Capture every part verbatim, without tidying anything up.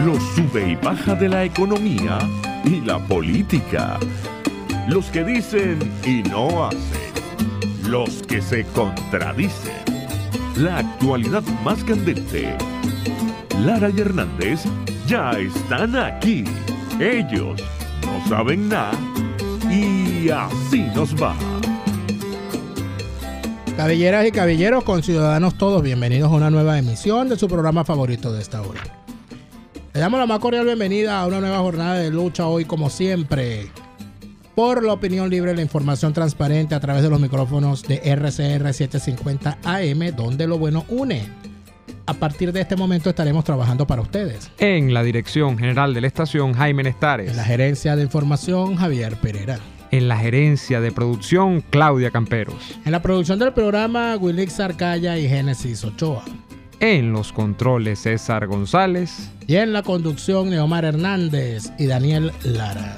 Los sube y baja de la economía y la política. Los que dicen y no hacen. Los que se contradicen. La actualidad más candente. Lara y Hernández ya están aquí. Ellos no saben nada y así nos va. Caballeras y caballeros, conciudadanos todos, bienvenidos a una nueva emisión de su programa favorito de esta hora. Le damos la más cordial bienvenida a una nueva jornada de lucha hoy, como siempre, por la opinión libre y la información transparente a través de los micrófonos de R C R setecientos cincuenta A M, donde lo bueno une. A partir de este momento estaremos trabajando para ustedes. En la dirección general de la estación, Jaime Nestares. En la gerencia de información, Javier Pereira. En la gerencia de producción, Claudia Camperos. En la producción del programa, Wilix Arcaya y Génesis Ochoa. En los controles, César González. Y en la conducción, Neomar Hernández y Daniel Lara.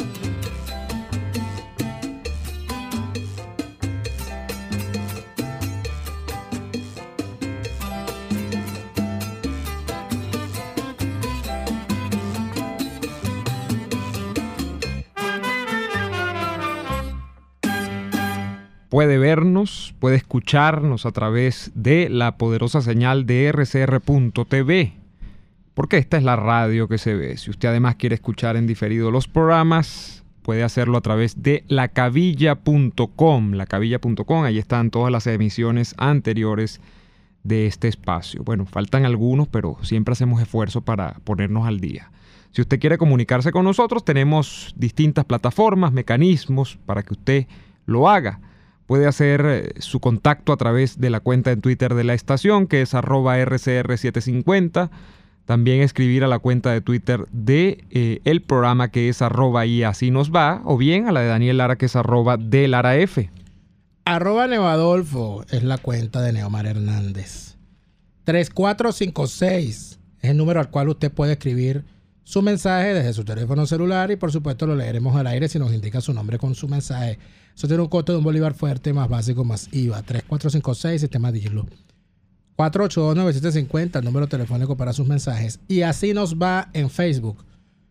Puede vernos, puede escucharnos a través de la poderosa señal de R C R punto T V, porque esta es la radio que se ve. Si usted además quiere escuchar en diferido los programas, puede hacerlo a través de lacavilla punto com. lacavilla punto com, ahí están todas las emisiones anteriores de este espacio. Bueno, faltan algunos, pero siempre hacemos esfuerzo para ponernos al día. Si usted quiere comunicarse con nosotros, tenemos distintas plataformas, mecanismos para que usted lo haga. Puede hacer su contacto a través de la cuenta en Twitter de la estación, que es arroba R C R setecientos cincuenta. También escribir a la cuenta de Twitter de eh, el programa, que es arroba y así nos va, o bien a la de Daniel Lara, que es arroba de Lara F. Arroba Neoadolfo es la cuenta de Neomar Hernández. tres cuatro cinco seis es el número al cual usted puede escribir su mensaje desde su teléfono celular y por supuesto lo leeremos al aire si nos indica su nombre con su mensaje. Eso tiene un costo de un bolívar fuerte, más básico, más I V A. tres cuatro cinco seis, sistema Diglo. cuatro ocho dos nueve siete cinco cero, el número telefónico para sus mensajes. Y así nos va en Facebook.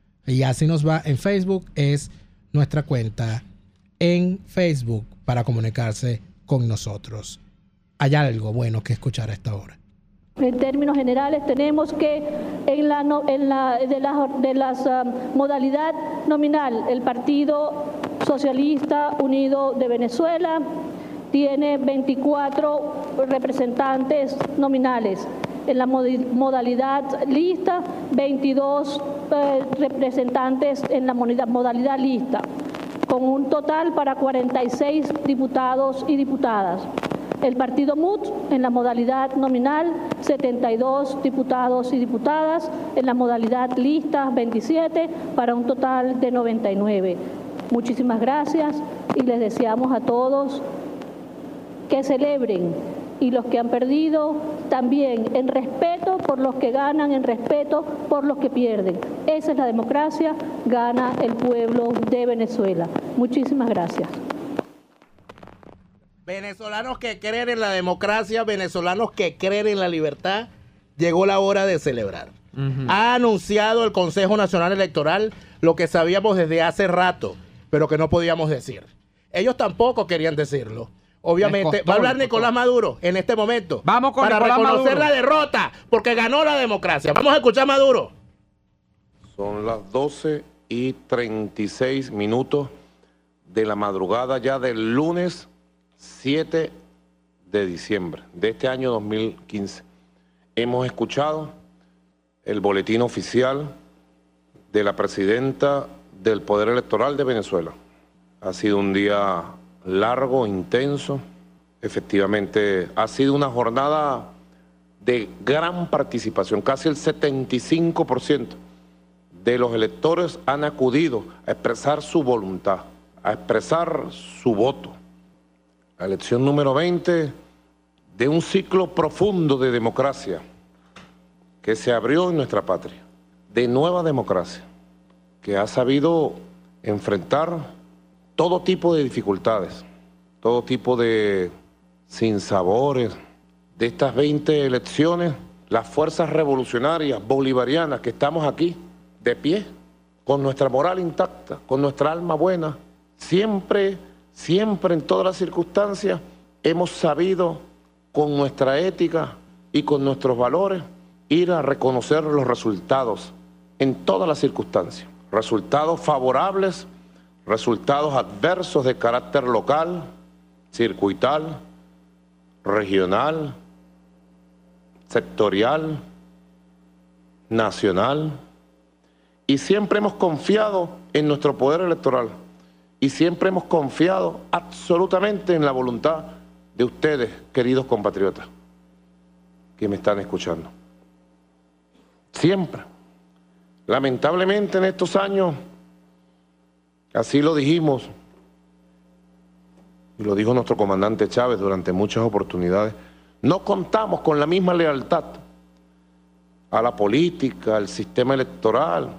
Y así nos va en Facebook es nuestra cuenta en Facebook para comunicarse con nosotros. Hay algo bueno que escuchar a esta hora. En términos generales tenemos que en la, no, en la de las de las um, modalidad nominal, el Partido Socialista Unido de Venezuela tiene veinticuatro representantes nominales. En la modalidad lista, veintidós eh, representantes en la modalidad lista, con un total para cuarenta y seis diputados y diputadas. El partido M U T en la modalidad nominal, setenta y dos diputados y diputadas, en la modalidad lista, veintisiete, para un total de noventa y nueve. Muchísimas gracias y les deseamos a todos que celebren, y los que han perdido también, en respeto por los que ganan, en respeto por los que pierden. Esa es la democracia, gana el pueblo de Venezuela. Muchísimas gracias. Venezolanos que creen en la democracia, venezolanos que creen en la libertad, llegó la hora de celebrar. Uh-huh. Ha anunciado el Consejo Nacional Electoral lo que sabíamos desde hace rato, pero que no podíamos decir. Ellos tampoco querían decirlo. Obviamente, va a hablar Nicolás Maduro en este momento. Vamos con para Nicolás reconocer Maduro. La derrota, porque ganó la democracia. Vamos a escuchar a Maduro. Son las doce y treinta y seis minutos de la madrugada ya del lunes siete de diciembre de este año dos mil quince. Hemos escuchado el boletín oficial de la presidenta del Poder Electoral de Venezuela. Ha sido un día largo, intenso. Efectivamente, ha sido una jornada de gran participación. Casi el setenta y cinco por ciento de los electores han acudido a expresar su voluntad, a expresar su voto. La elección número veinte de un ciclo profundo de democracia que se abrió en nuestra patria, de nueva democracia, que ha sabido enfrentar todo tipo de dificultades, todo tipo de sinsabores. De estas veinte elecciones, las fuerzas revolucionarias bolivarianas que estamos aquí, de pie, con nuestra moral intacta, con nuestra alma buena, siempre, siempre en todas las circunstancias, hemos sabido con nuestra ética y con nuestros valores ir a reconocer los resultados en todas las circunstancias. Resultados favorables, resultados adversos de carácter local, circuital, regional, sectorial, nacional. Y siempre hemos confiado en nuestro poder electoral y siempre hemos confiado absolutamente en la voluntad de ustedes, queridos compatriotas, que me están escuchando. Siempre. Lamentablemente en estos años, así lo dijimos, y lo dijo nuestro comandante Chávez durante muchas oportunidades, no contamos con la misma lealtad a la política, al sistema electoral.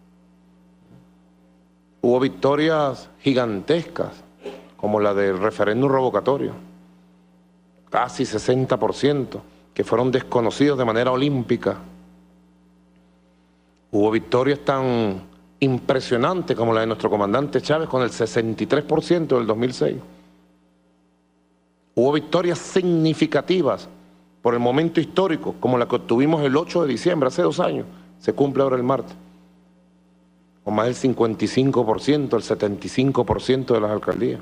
Hubo victorias gigantescas, como la del referéndum revocatorio, casi sesenta por ciento, que fueron desconocidos de manera olímpica. Hubo victorias tan impresionantes como la de nuestro comandante Chávez con el sesenta y tres por ciento del dos mil seis. Hubo victorias significativas por el momento histórico, como la que obtuvimos el ocho de diciembre, hace dos años, se cumple ahora el martes, con más del cincuenta y cinco por ciento, el setenta y cinco por ciento de las alcaldías.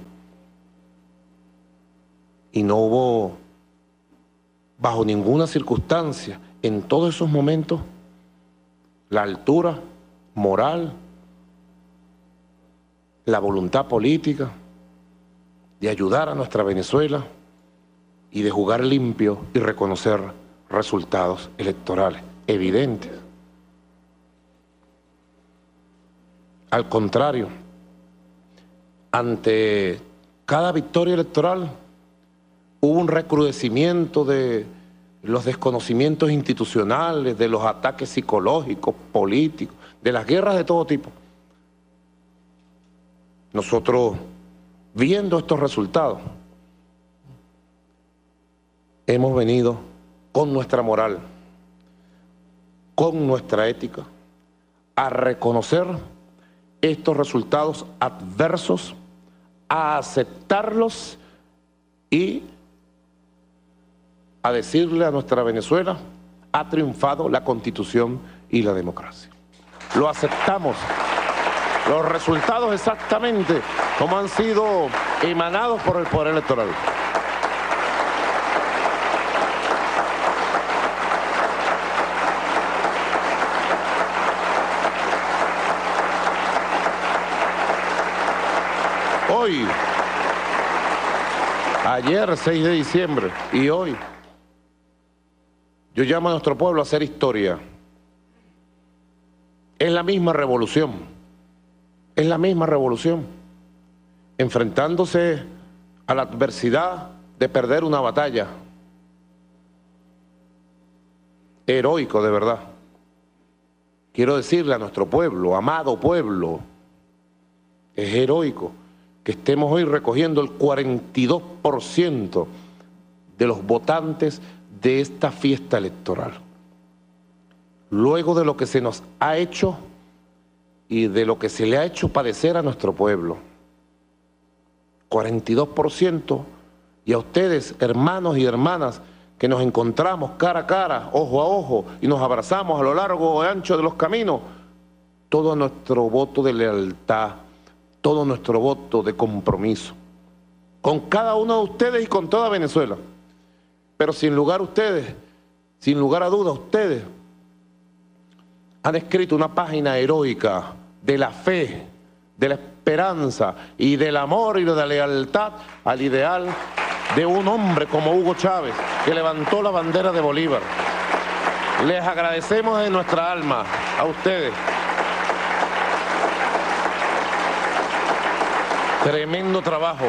Y no hubo, bajo ninguna circunstancia, en todos esos momentos, la altura moral, la voluntad política de ayudar a nuestra Venezuela y de jugar limpio y reconocer resultados electorales evidentes. Al contrario, ante cada victoria electoral hubo un recrudecimiento de los desconocimientos institucionales, de los ataques psicológicos, políticos, de las guerras de todo tipo. Nosotros, viendo estos resultados, hemos venido con nuestra moral, con nuestra ética, a reconocer estos resultados adversos, a aceptarlos y a decirle a nuestra Venezuela: ha triunfado la Constitución y la democracia. Lo aceptamos. Los resultados exactamente como han sido emanados por el Poder Electoral. Hoy, ayer seis de diciembre y hoy, yo llamo a nuestro pueblo a hacer historia. Es la misma revolución, es la misma revolución, enfrentándose a la adversidad de perder una batalla. Heroico, de verdad. Quiero decirle a nuestro pueblo, amado pueblo, es heroico que estemos hoy recogiendo el cuarenta y dos por ciento de los votantes de esta fiesta electoral. Luego de lo que se nos ha hecho y de lo que se le ha hecho padecer a nuestro pueblo. cuarenta y dos por ciento, y a ustedes, hermanos y hermanas, que nos encontramos cara a cara, ojo a ojo, y nos abrazamos a lo largo y ancho de los caminos, todo nuestro voto de lealtad, todo nuestro voto de compromiso, con cada uno de ustedes y con toda Venezuela. Pero sin lugar a ustedes, sin lugar a dudas, ustedes han escrito una página heroica de la fe, de la esperanza y del amor y de la lealtad al ideal de un hombre como Hugo Chávez, que levantó la bandera de Bolívar. Les agradecemos de nuestra alma a ustedes. Tremendo trabajo.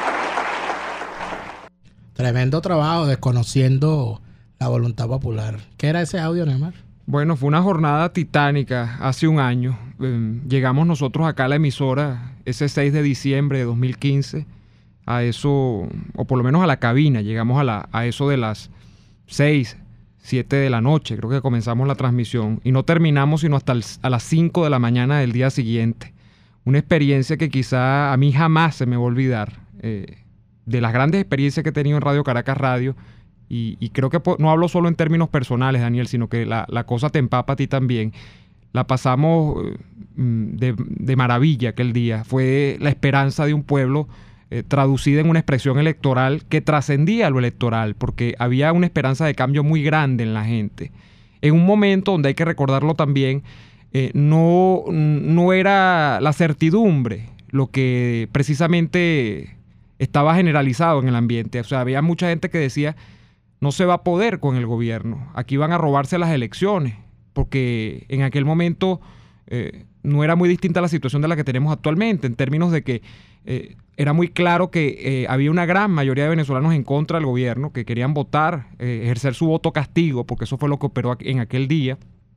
Tremendo trabajo, desconociendo la voluntad popular. ¿Qué era ese audio, Neymar? Bueno, fue una jornada titánica hace un año. Eh, llegamos nosotros acá a la emisora ese seis de diciembre de dos mil quince, a eso, o por lo menos a la cabina, llegamos a, la, a eso de las seis, siete de la noche, creo que comenzamos la transmisión, y no terminamos sino hasta el, a las cinco de la mañana del día siguiente. Una experiencia que quizá a mí jamás se me va a olvidar, eh, de las grandes experiencias que he tenido en Radio Caracas Radio, y, y creo que no hablo solo en términos personales, Daniel, sino que la, la cosa te empapa a ti también. La pasamos de, de maravilla aquel día. Fue la esperanza de un pueblo eh, traducida en una expresión electoral que trascendía lo electoral, porque había una esperanza de cambio muy grande en la gente. En un momento donde hay que recordarlo también, eh, no, no era la certidumbre lo que precisamente estaba generalizado en el ambiente. O sea, había mucha gente que decía, no se va a poder con el gobierno, aquí van a robarse las elecciones, porque en aquel momento eh, no era muy distinta la situación de la que tenemos actualmente, en términos de que eh, era muy claro que eh, había una gran mayoría de venezolanos en contra del gobierno, que querían votar, eh, ejercer su voto castigo, porque eso fue lo que operó en aquel día,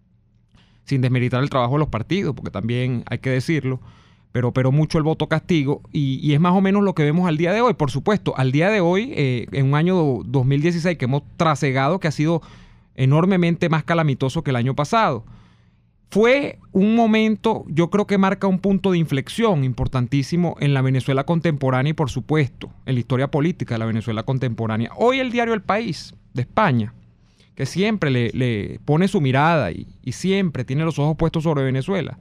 sin desmeritar el trabajo de los partidos, porque también hay que decirlo, pero operó mucho el voto castigo, y, y es más o menos lo que vemos al día de hoy. Por supuesto, al día de hoy, eh, en un año dos mil dieciséis que hemos trasegado, que ha sido enormemente más calamitoso que el año pasado. Fue un momento, yo creo que marca un punto de inflexión importantísimo en la Venezuela contemporánea y, por supuesto, en la historia política de la Venezuela contemporánea. Hoy el diario El País, de España, que siempre le, le pone su mirada y, y siempre tiene los ojos puestos sobre Venezuela,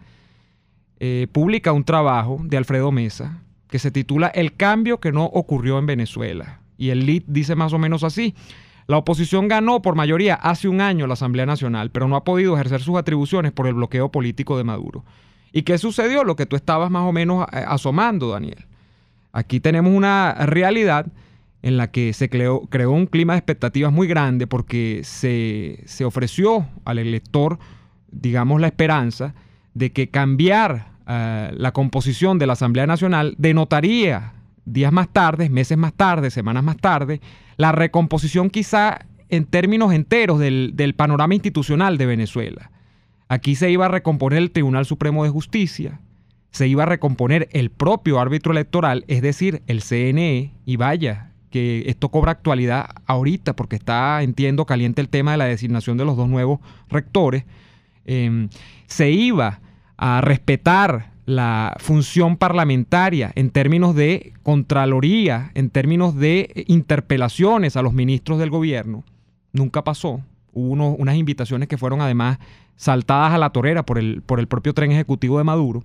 eh, publica un trabajo de Alfredo Mesa que se titula El cambio que no ocurrió en Venezuela. Y el lead dice más o menos así: la oposición ganó por mayoría hace un año la Asamblea Nacional, pero no ha podido ejercer sus atribuciones por el bloqueo político de Maduro. ¿Y qué sucedió? Lo que tú estabas más o menos asomando, Daniel. Aquí tenemos una realidad en la que se creó, creó un clima de expectativas muy grande, porque se, se ofreció al elector, digamos, la esperanza de que cambiar uh, la composición de la Asamblea Nacional denotaría días más tarde, meses más tarde, semanas más tarde, la recomposición quizá en términos enteros del, del panorama institucional de Venezuela. Aquí se iba a recomponer el Tribunal Supremo de Justicia, se iba a recomponer el propio árbitro electoral, es decir, el C N E, y vaya, que esto cobra actualidad ahorita porque está, entiendo, caliente el tema de la designación de los dos nuevos rectores. Eh, se iba a respetar la función parlamentaria en términos de contraloría, en términos de interpelaciones a los ministros del gobierno. Nunca pasó. Hubo uno, unas invitaciones que fueron además saltadas a la torera por el, por el propio tren ejecutivo de Maduro.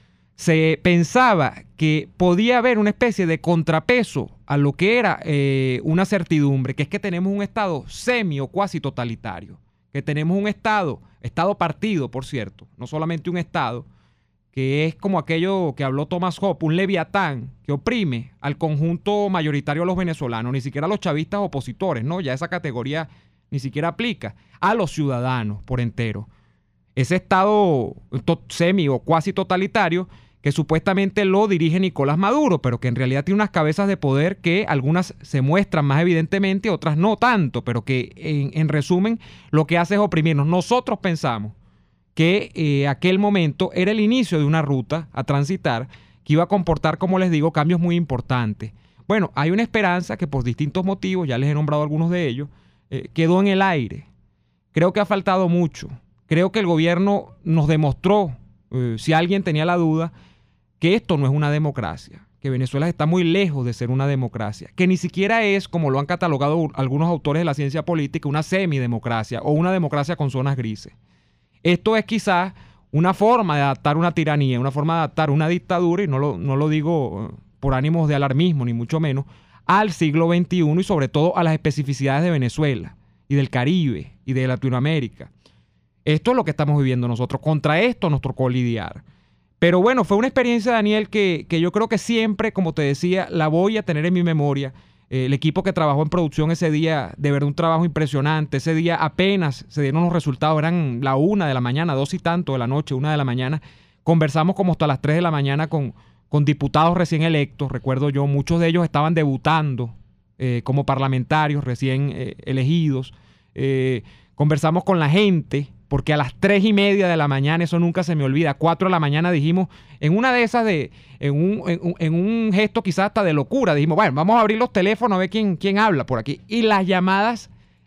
Se pensaba que podía haber una especie de contrapeso a lo que era eh, una certidumbre, que es que tenemos un Estado semi o cuasi totalitario, que tenemos un Estado, Estado partido, por cierto, no solamente un Estado, que es como aquello que habló Thomas Hobbes, un leviatán que oprime al conjunto mayoritario de los venezolanos, ni siquiera a los chavistas opositores, ¿no? Ya esa categoría ni siquiera aplica, a los ciudadanos por entero. Ese Estado semi o cuasi totalitario que supuestamente lo dirige Nicolás Maduro, pero que en realidad tiene unas cabezas de poder que algunas se muestran más evidentemente, otras no tanto, pero que en, en resumen lo que hace es oprimirnos. Nosotros pensamos que eh, aquel momento era el inicio de una ruta a transitar que iba a comportar, como les digo, cambios muy importantes. Bueno, hay una esperanza que por distintos motivos, ya les he nombrado algunos de ellos, eh, quedó en el aire. Creo que ha faltado mucho. Creo que el gobierno nos demostró, eh, si alguien tenía la duda, que esto no es una democracia, que Venezuela está muy lejos de ser una democracia, que ni siquiera es, como lo han catalogado algunos autores de la ciencia política, una semidemocracia o una democracia con zonas grises. Esto es quizás una forma de adaptar una tiranía, una forma de adaptar una dictadura, y no lo, no lo digo por ánimos de alarmismo, ni mucho menos, al siglo veintiuno y sobre todo a las especificidades de Venezuela y del Caribe y de Latinoamérica. Esto es lo que estamos viviendo nosotros. Contra esto nos tocó lidiar. Pero bueno, fue una experiencia, Daniel, que, que yo creo que siempre, como te decía, la voy a tener en mi memoria. Eh, el equipo que trabajó en producción ese día, de verdad un trabajo impresionante. Ese día apenas se dieron los resultados, eran la una de la mañana, dos y tanto de la noche, una de la mañana. Conversamos como hasta las tres de la mañana con, con diputados recién electos. Recuerdo yo, muchos de ellos estaban debutando eh, como parlamentarios recién eh, elegidos. Eh, conversamos con la gente, porque a las tres y media de la mañana, eso nunca se me olvida, cuatro de la mañana dijimos, en una de esas, de, en, un, en, un, en un gesto quizás hasta de locura, dijimos, bueno, vamos a abrir los teléfonos a ver quién, quién habla por aquí. Y las llamadas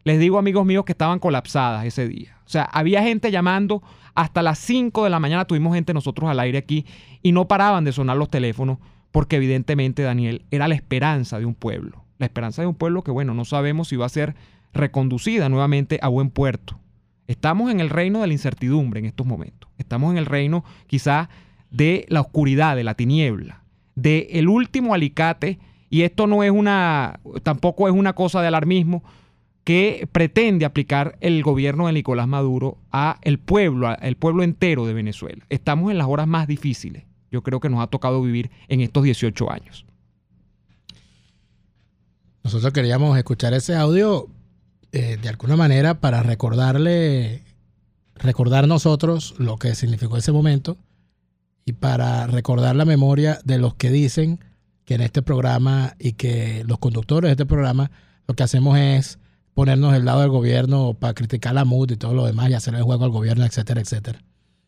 les digo, amigos míos, que estaban colapsadas ese día. O sea, había gente llamando hasta las cinco de la mañana. Tuvimos gente nosotros al aire aquí y no paraban de sonar los teléfonos porque evidentemente, Daniel, era la esperanza de un pueblo. La esperanza de un pueblo que, bueno, no sabemos si va a ser reconducida nuevamente a buen puerto. Estamos en el reino de la incertidumbre en estos momentos. Estamos en el reino quizás de la oscuridad, de la tiniebla, de el último alicate, y esto no es una, tampoco es una cosa de alarmismo que pretende aplicar el gobierno de Nicolás Maduro a el pueblo, al pueblo entero de Venezuela. Estamos en las horas más difíciles. Yo creo que nos ha tocado vivir en estos dieciocho años. Nosotros queríamos escuchar ese audio eh, de alguna manera para recordarle, recordar nosotros lo que significó ese momento y para recordar la memoria de los que dicen que en este programa y que los conductores de este programa lo que hacemos es ponernos del lado del gobierno para criticar la M U D y todo lo demás y hacer el juego al gobierno, etcétera, etcétera.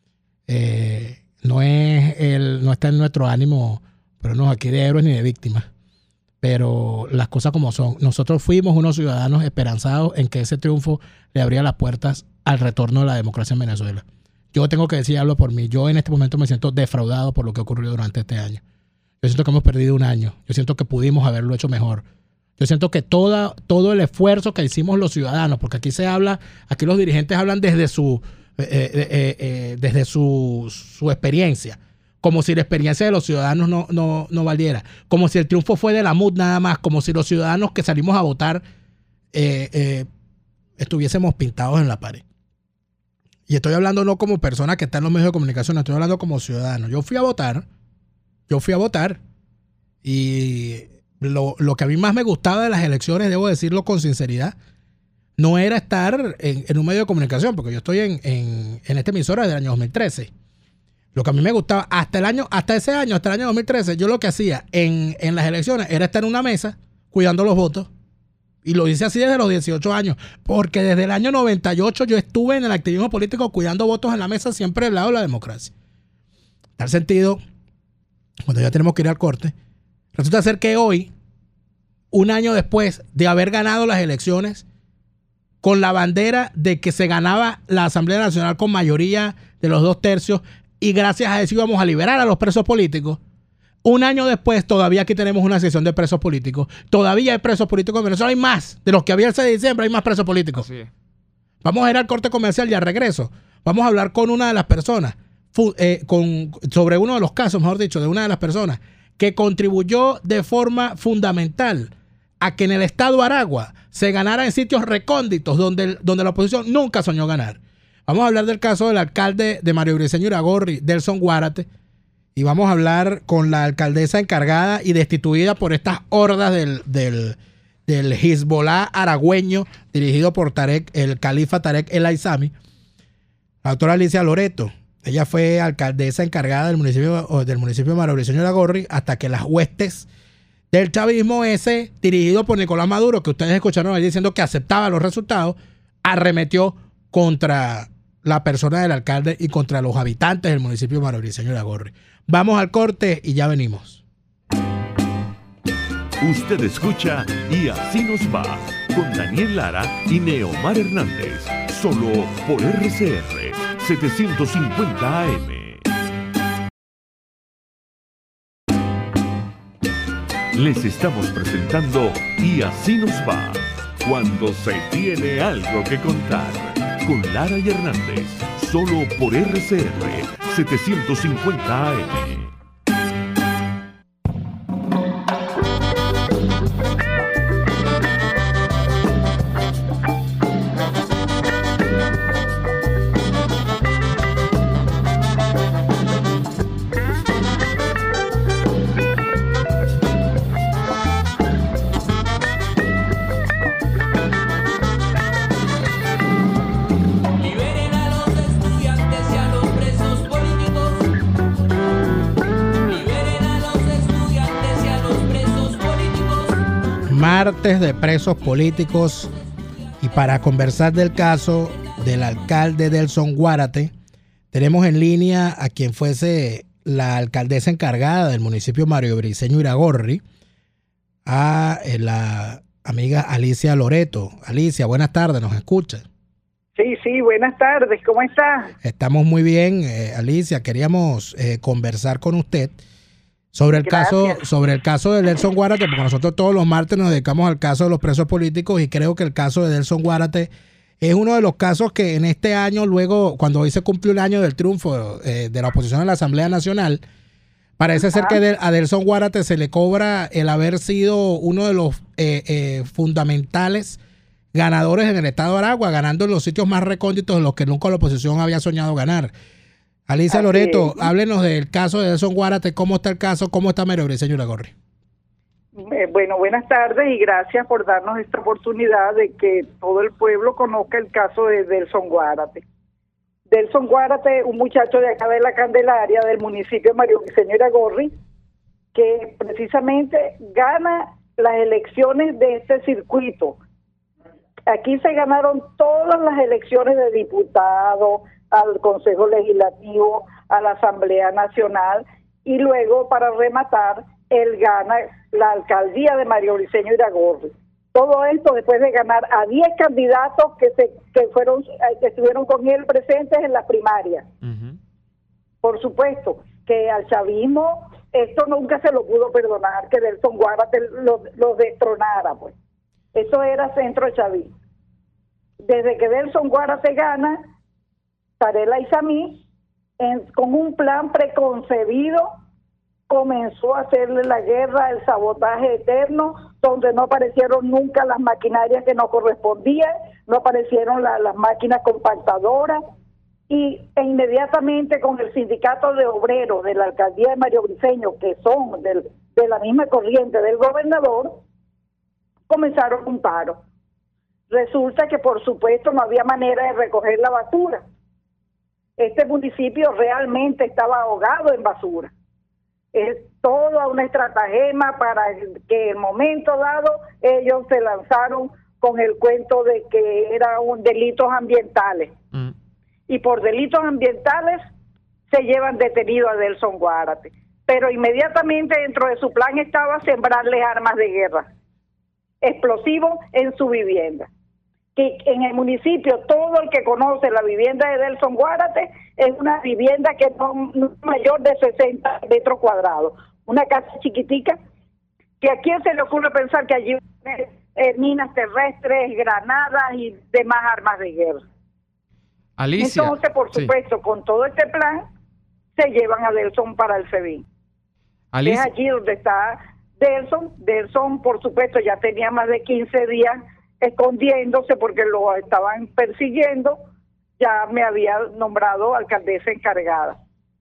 Eh, no es el, no está en nuestro ánimo ponernos aquí de héroes ni de víctimas, pero las cosas como son. Nosotros fuimos unos ciudadanos esperanzados en que ese triunfo le abría las puertas al retorno de la democracia en Venezuela. Yo tengo que decir, hablo por mí, yo en este momento me siento defraudado por lo que ha ocurrido durante este año. Yo siento que hemos perdido un año, yo siento que pudimos haberlo hecho mejor. Yo siento que toda, todo el esfuerzo que hicimos los ciudadanos, porque aquí se habla, aquí los dirigentes hablan desde su, eh, eh, eh, desde su, su experiencia, como si la experiencia de los ciudadanos no, no, no valiera, como si el triunfo fue de la M U D nada más, como si los ciudadanos que salimos a votar eh, eh, estuviésemos pintados en la pared. Y estoy hablando no como persona que está en los medios de comunicación, estoy hablando como ciudadano. Yo fui a votar, yo fui a votar y Lo, lo que a mí más me gustaba de las elecciones, debo decirlo con sinceridad, no era estar en, en un medio de comunicación, porque yo estoy en, en, en esta emisora desde el año dos mil trece. Lo que a mí me gustaba, hasta el año, hasta ese año, hasta el año dos mil trece, yo lo que hacía en, en las elecciones era estar en una mesa cuidando los votos. Y lo hice así desde los dieciocho años, porque desde el año noventa y ocho yo estuve en el activismo político cuidando votos en la mesa, siempre del lado de la democracia. En tal sentido, cuando ya tenemos que ir al corte, resulta ser que hoy, un año después de haber ganado las elecciones, con la bandera de que se ganaba la Asamblea Nacional con mayoría de los dos tercios y gracias a eso íbamos a liberar a los presos políticos, un año después todavía aquí tenemos una sesión de presos políticos. Todavía hay presos políticos en Venezuela. Hay más de los que había el seis de diciembre, hay más presos políticos. Sí. Vamos a ir al corte comercial y al regreso vamos a hablar con una de las personas, eh, con, sobre uno de los casos, mejor dicho, de una de las personas que contribuyó de forma fundamental a que en el estado Aragua se ganara en sitios recónditos donde, donde la oposición nunca soñó ganar. Vamos a hablar del caso del alcalde de Mario Briceño Iragorri, Delson Guárate, y vamos a hablar con la alcaldesa encargada y destituida por estas hordas del, del, del Hezbollah aragüeño dirigido por Tarek, el califa Tarek El Aizami, la doctora Alicia Loreto. Ella fue alcaldesa encargada del municipio, del municipio de Mario Briceño Iragorri hasta que las huestes del chavismo ese, dirigido por Nicolás Maduro, que ustedes escucharon ahí diciendo que aceptaba los resultados, arremetió contra la persona del alcalde y contra los habitantes del municipio de Mario Briceño Iragorri. Vamos al corte y ya venimos. Usted escucha Y Así Nos Va con Daniel Lara y Neomar Hernández, solo por R C R setecientos cincuenta A M. Les estamos presentando Y Así Nos Va, cuando se tiene algo que contar, con Lara y Hernández, solo por R C R setecientos cincuenta A M. Martes de presos políticos, y para conversar del caso del alcalde Delson Guárate tenemos en línea a quien fuese la alcaldesa encargada del municipio Mario Briceño Iragorri, a la amiga Alicia Loreto. Alicia, buenas tardes, ¿nos escucha? Sí, sí, buenas tardes, ¿cómo estás? Estamos muy bien, eh, Alicia. Queríamos eh, conversar con usted sobre el Gracias. caso sobre el caso de Delson Guárate, porque nosotros todos los martes nos dedicamos al caso de los presos políticos y creo que el caso de Delson Guárate es uno de los casos que en este año, luego, cuando hoy se cumple un año del triunfo eh, de la oposición en la Asamblea Nacional, parece ser que de, a Delson Guárate se le cobra el haber sido uno de los eh, eh, fundamentales ganadores en el estado de Aragua, ganando en los sitios más recónditos en los que nunca la oposición había soñado ganar. Alicia Así Loreto, es. háblenos del caso de Delson Guárate, cómo está el caso, cómo está María Briceño Iragorri. Eh, bueno, buenas tardes y gracias por darnos esta oportunidad de que todo el pueblo conozca el caso de Delson Guárate. Delson Guárate, un muchacho de acá de la Candelaria, del municipio de María Briceño Iragorri, que precisamente gana las elecciones de este circuito. Aquí se ganaron todas las elecciones de diputados, al Consejo Legislativo, a la Asamblea Nacional, y luego, para rematar, él gana la alcaldía de María Briceño Iragorri. Todo esto después de ganar a diez candidatos que se que fueron que estuvieron con él presentes en las primarias. Uh-huh. Por supuesto que al chavismo esto nunca se lo pudo perdonar, que Delson Guárate los lo destronara, pues. Eso era centro chavismo. Desde que Delson Guárate gana, Tarela Isamí, en, con un plan preconcebido, comenzó a hacerle la guerra, el sabotaje eterno, donde no aparecieron nunca las maquinarias que no correspondían, no aparecieron la, las máquinas compactadoras, y e inmediatamente con el sindicato de obreros de la alcaldía de María Briceño, que son del, de la misma corriente del gobernador, comenzaron un paro. Resulta que por supuesto no había manera de recoger la basura. Este municipio realmente estaba ahogado en basura. Es toda una estratagema para que en el momento dado ellos se lanzaron con el cuento de que eran delitos ambientales. Mm. Y por delitos ambientales se llevan detenido a Delson Guárate. Pero inmediatamente dentro de su plan estaba sembrarle armas de guerra, explosivos en su vivienda. Que en el municipio todo el que conoce la vivienda de Delson Guárate es una vivienda que no, no es mayor de sesenta metros cuadrados, una casa chiquitica, que a quién se le ocurre pensar que allí hay eh, minas terrestres, granadas y demás armas de guerra. Alicia, entonces, por supuesto, sí, con todo este plan se llevan a Delson para el SEBIN. Es allí donde está Delson. Delson, por supuesto, ya tenía más de quince días escondiéndose porque lo estaban persiguiendo. Ya me había nombrado alcaldesa encargada.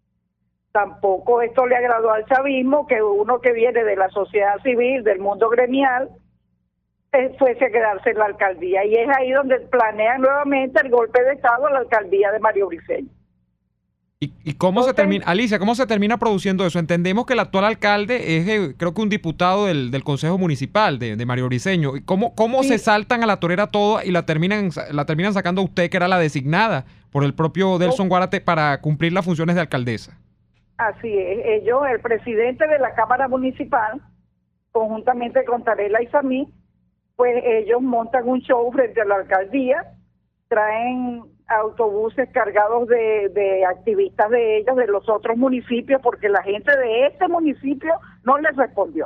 Tampoco esto le agradó al chavismo, que uno que viene de la sociedad civil, del mundo gremial, eh, fuese a quedarse en la alcaldía. Y es ahí donde planean nuevamente el golpe de Estado a la alcaldía de María Briceño. ¿Y, y cómo Entonces, se termina, Alicia, cómo se termina produciendo eso? Entendemos que el actual alcalde es, eh, creo que un diputado del, del Consejo Municipal de, de María Briceño. ¿Cómo, cómo sí. se saltan a la torera todo y la terminan, la terminan sacando a usted, que era la designada por el propio Delson Guárate para cumplir las funciones de alcaldesa? Así es. Ellos, el presidente de la Cámara Municipal, conjuntamente con Tarela Isamí, pues ellos montan un show frente a la alcaldía, traen autobuses cargados de, de activistas de ellos, de los otros municipios, porque la gente de este municipio no les respondió.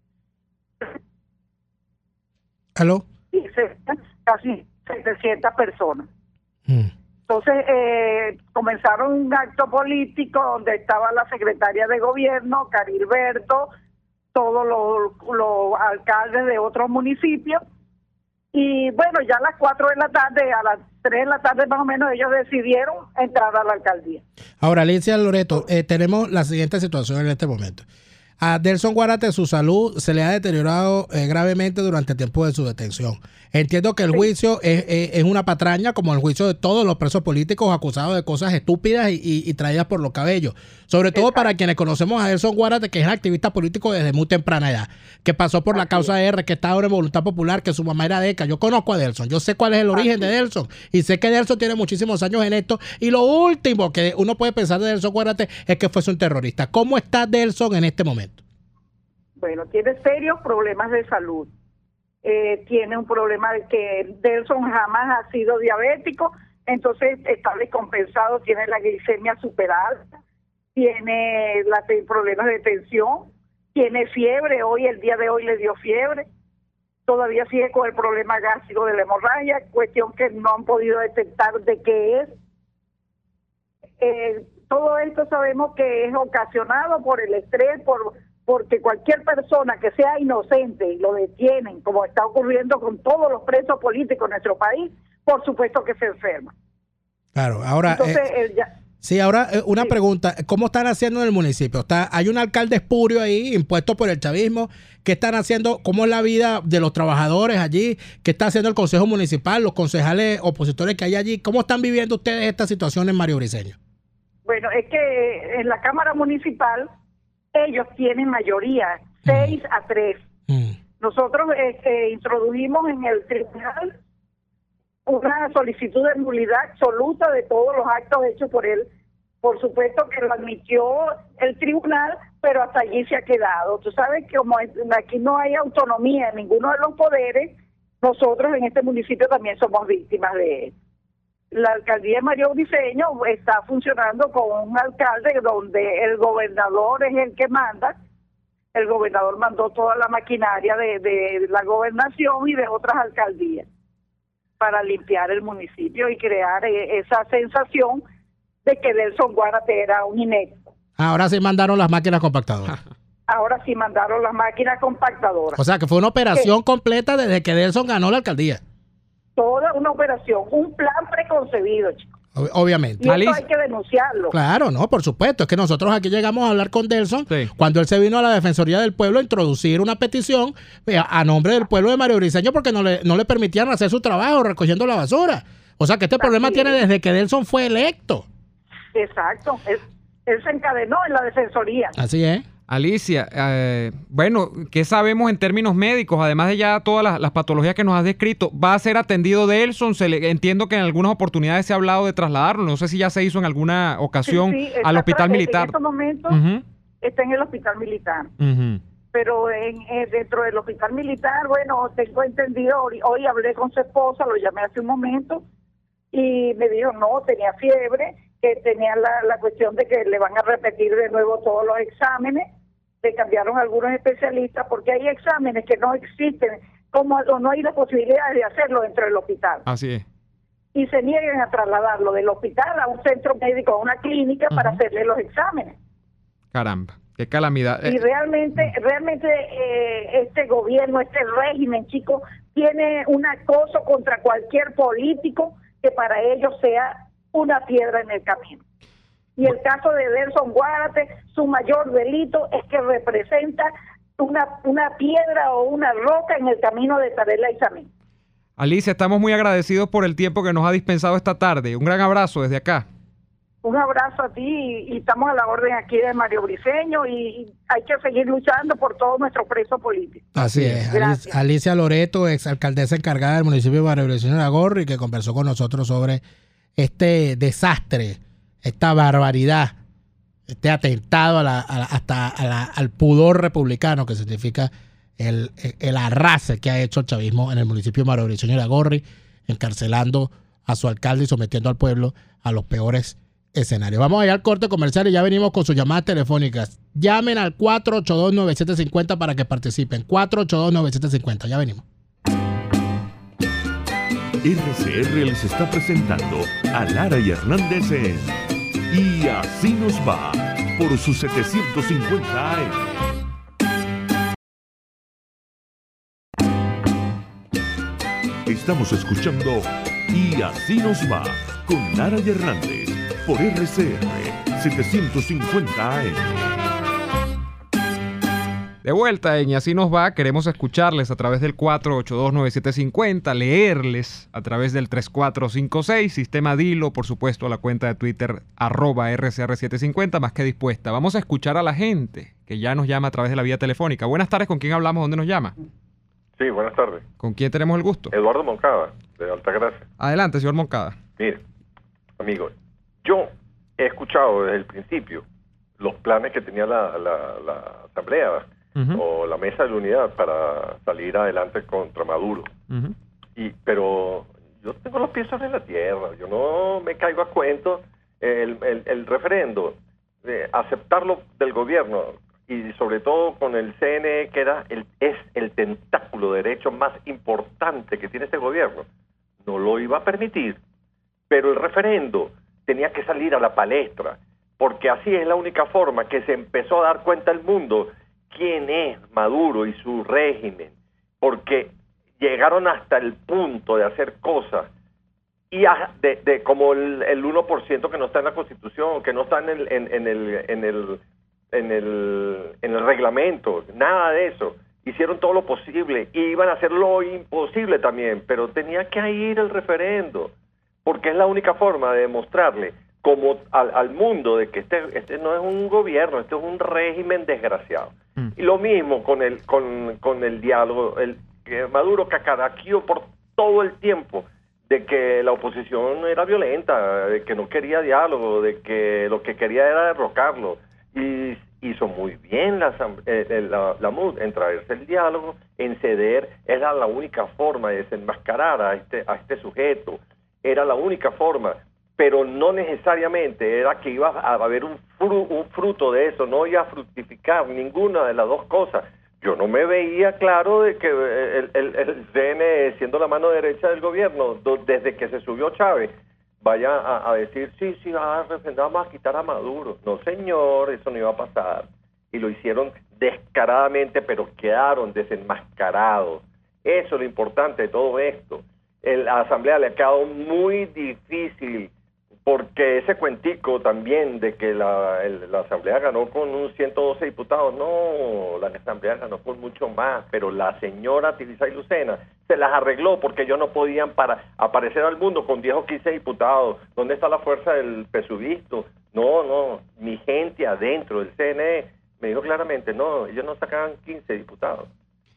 ¿Aló? Y se, casi setecientas personas. Mm. Entonces eh, comenzaron un acto político donde estaba la secretaria de gobierno, Carilberto, todos los, los alcaldes de otros municipios. Y bueno, ya a las cuatro de la tarde, a las tres de la tarde más o menos, ellos decidieron entrar a la alcaldía. Ahora, Alicia Loreto, eh, tenemos la siguiente situación en este momento. A Delson Guárate su salud se le ha deteriorado eh, gravemente durante el tiempo de su detención. Entiendo que el sí. juicio es, es, es una patraña, como el juicio de todos los presos políticos acusados de cosas estúpidas y, y, y traídas por los cabellos. Sobre todo Exacto. para quienes conocemos a Delson Guárate, que es activista político desde muy temprana edad, que pasó por Así la causa es. R, que está ahora en Voluntad Popular, que su mamá era Deca. Yo conozco a Delson, yo sé cuál es el origen Así. de Delson y sé que Delson tiene muchísimos años en esto. Y lo último que uno puede pensar de Delson Guárate es que fuese un terrorista. ¿Cómo está Delson en este momento? Bueno, tiene serios problemas de salud. eh, tiene un problema de que Delson jamás ha sido diabético, entonces está descompensado, tiene la glicemia super alta, tiene la, problemas de tensión, tiene fiebre, hoy, el día de hoy le dio fiebre, todavía sigue con el problema gástrico de la hemorragia, cuestión que no han podido detectar de qué es. Eh, todo esto sabemos que es ocasionado por el estrés, por porque cualquier persona que sea inocente y lo detienen, como está ocurriendo con todos los presos políticos en nuestro país, por supuesto que se enferma. Claro, ahora... Entonces, eh, él ya... Sí, ahora eh, una sí. pregunta. ¿Cómo están haciendo en el municipio? Está, hay un alcalde espurio ahí, impuesto por el chavismo. ¿Qué están haciendo? ¿Cómo es la vida de los trabajadores allí? ¿Qué está haciendo el Consejo Municipal, los concejales opositores que hay allí? ¿Cómo están viviendo ustedes esta situación en Mario Briceño? Bueno, es que en la Cámara Municipal ellos tienen mayoría, seis mm. a tres. Mm. Nosotros eh, introdujimos en el tribunal una solicitud de nulidad absoluta de todos los actos hechos por él. Por supuesto que lo admitió el tribunal, pero hasta allí se ha quedado. Tú sabes que como aquí no hay autonomía en ninguno de los poderes, nosotros en este municipio también somos víctimas de él. La alcaldía de Mario Briceño está funcionando con un alcalde donde el gobernador es el que manda. El gobernador mandó toda la maquinaria de, de la gobernación y de otras alcaldías para limpiar el municipio y crear eh, esa sensación de que Delson Guárate era un inepto. Ahora sí mandaron las máquinas compactadoras. Ahora sí mandaron las máquinas compactadoras. O sea que fue una operación ¿Qué? completa desde que Delson ganó la alcaldía. Toda una operación, un plan preconcebido, chicos. Obviamente. Y eso hay que denunciarlo. Claro, no, por supuesto. Es que nosotros aquí llegamos a hablar con Delson sí. cuando él se vino a la Defensoría del Pueblo a introducir una petición a nombre del pueblo de Mario Briceño porque no le, no le permitían hacer su trabajo recogiendo la basura. O sea que este Así problema es. tiene desde que Delson fue electo. Exacto. Él, él se encadenó en la Defensoría. Así es. Alicia, eh, bueno, ¿qué sabemos en términos médicos? Además de ya todas las, las patologías que nos has descrito, ¿va a ser atendido Delson? Se le, entiendo que en algunas oportunidades se ha hablado de trasladarlo. No sé si ya se hizo en alguna ocasión sí, sí, al hospital militar. En estos momentos uh-huh. está en el hospital militar. Uh-huh. Pero en, en, dentro del hospital militar, bueno, tengo entendido, hoy, hoy hablé con su esposa, lo llamé hace un momento, y me dijo, no, tenía fiebre, que tenía la, la cuestión de que le van a repetir de nuevo todos los exámenes, le cambiaron algunos especialistas, porque hay exámenes que no existen, como no hay la posibilidad de hacerlo dentro del hospital. Así es. Y se niegan a trasladarlo del hospital a un centro médico, a una clínica, uh-huh. para hacerle los exámenes. Caramba, qué calamidad. Y realmente, realmente eh, este gobierno, este régimen, chicos, tiene un acoso contra cualquier político que para ellos sea una piedra en el camino. Y el caso de Delson Guárate, su mayor delito es que representa una, una piedra o una roca en el camino de Tarela y Samín. Alicia, estamos muy agradecidos por el tiempo que nos ha dispensado esta tarde. Un gran abrazo desde acá. Un abrazo a ti y, y estamos a la orden aquí de Mario Briceño y, y hay que seguir luchando por todos nuestros presos políticos. Así es. Gracias. Alicia Loreto, exalcaldesa encargada del municipio de Mario Briceño de Agorri, que conversó con nosotros sobre este desastre, esta barbaridad, este atentado a la, a la, hasta a la, al pudor republicano, que significa el, el, el arrase que ha hecho el chavismo en el municipio de Mario Briceño de Agorri, encarcelando a su alcalde y sometiendo al pueblo a los peores escenarios. Vamos allá al corte comercial y ya venimos con sus llamadas telefónicas. Llamen al cuatro ocho dos, nueve siete cinco cero para que participen. cuatro ocho dos, nueve siete cinco cero. Ya venimos. R C R les está presentando a Lara y Hernández en Y Así Nos Va por sus setecientos cincuenta A M. Estamos escuchando Y Así Nos Va con Lara y Hernández por R C R setecientos cincuenta A M. De vuelta en Y Así Nos Va, queremos escucharles a través del cuatro ocho dos, nueve siete cinco cero, leerles a través del tres cuatro cinco seis, sistema Dilo, por supuesto a la cuenta de Twitter, arroba R C R setecientos cincuenta, más que dispuesta. Vamos a escuchar a la gente que ya nos llama a través de la vía telefónica. Buenas tardes, ¿con quién hablamos? ¿Dónde nos llama? Sí, buenas tardes. ¿Con quién tenemos el gusto? Eduardo Moncada, de Altagracia. Adelante, señor Moncada. Mire, amigo, yo he escuchado desde el principio los planes que tenía la, la, la Asamblea uh-huh. o la Mesa de la Unidad para salir adelante contra Maduro. Uh-huh. Y, pero yo tengo los pies sobre la tierra, yo no me caigo a cuento. El, el, el referendo, eh, aceptarlo del gobierno y sobre todo con el C N E, que era el, es el tentáculo de derecho más importante que tiene este gobierno, no lo iba a permitir. Pero el referendo tenía que salir a la palestra, porque así es la única forma que se empezó a dar cuenta el mundo quién es Maduro y su régimen, porque llegaron hasta el punto de hacer cosas y a, de, de como el, el uno por ciento que no está en la Constitución, que no está en el en, en el en el en el en el reglamento, nada de eso. Hicieron todo lo posible y iban a hacer lo imposible también, pero tenía que ir el referendo, porque es la única forma de demostrarle como al, al mundo de que este este no es un gobierno, este es un régimen desgraciado. Mm. Y lo mismo con el con con el diálogo, el que Maduro cacaraqueó por todo el tiempo de que la oposición era violenta, de que no quería diálogo, de que lo que quería era derrocarlo. Y hizo muy bien la, eh, la, la M U D en traerse el diálogo, en ceder. Era la única forma de desenmascarar a este, a este sujeto. Era la única forma, pero no necesariamente era que iba a haber un, fru, un fruto de eso, no iba a fructificar ninguna de las dos cosas. Yo no me veía claro de que el, el, el C N E, siendo la mano derecha del gobierno, do, desde que se subió Chávez, vaya a, a decir, sí, sí, ah, vamos a quitar a Maduro. No, señor, eso no iba a pasar. Y lo hicieron descaradamente, pero quedaron desenmascarados. Eso es lo importante de todo esto. El, a la Asamblea le ha quedado muy difícil, porque ese cuentico también de que la, el, la Asamblea ganó con un ciento doce diputados, no, la Asamblea ganó con mucho más, pero la señora Tirisa y Lucena se las arregló porque ellos no podían para aparecer al mundo con diez o quince diputados. ¿Dónde está la fuerza del pesuvisto? No, no, mi gente adentro del C N E me dijo claramente, no, ellos no sacaban quince diputados.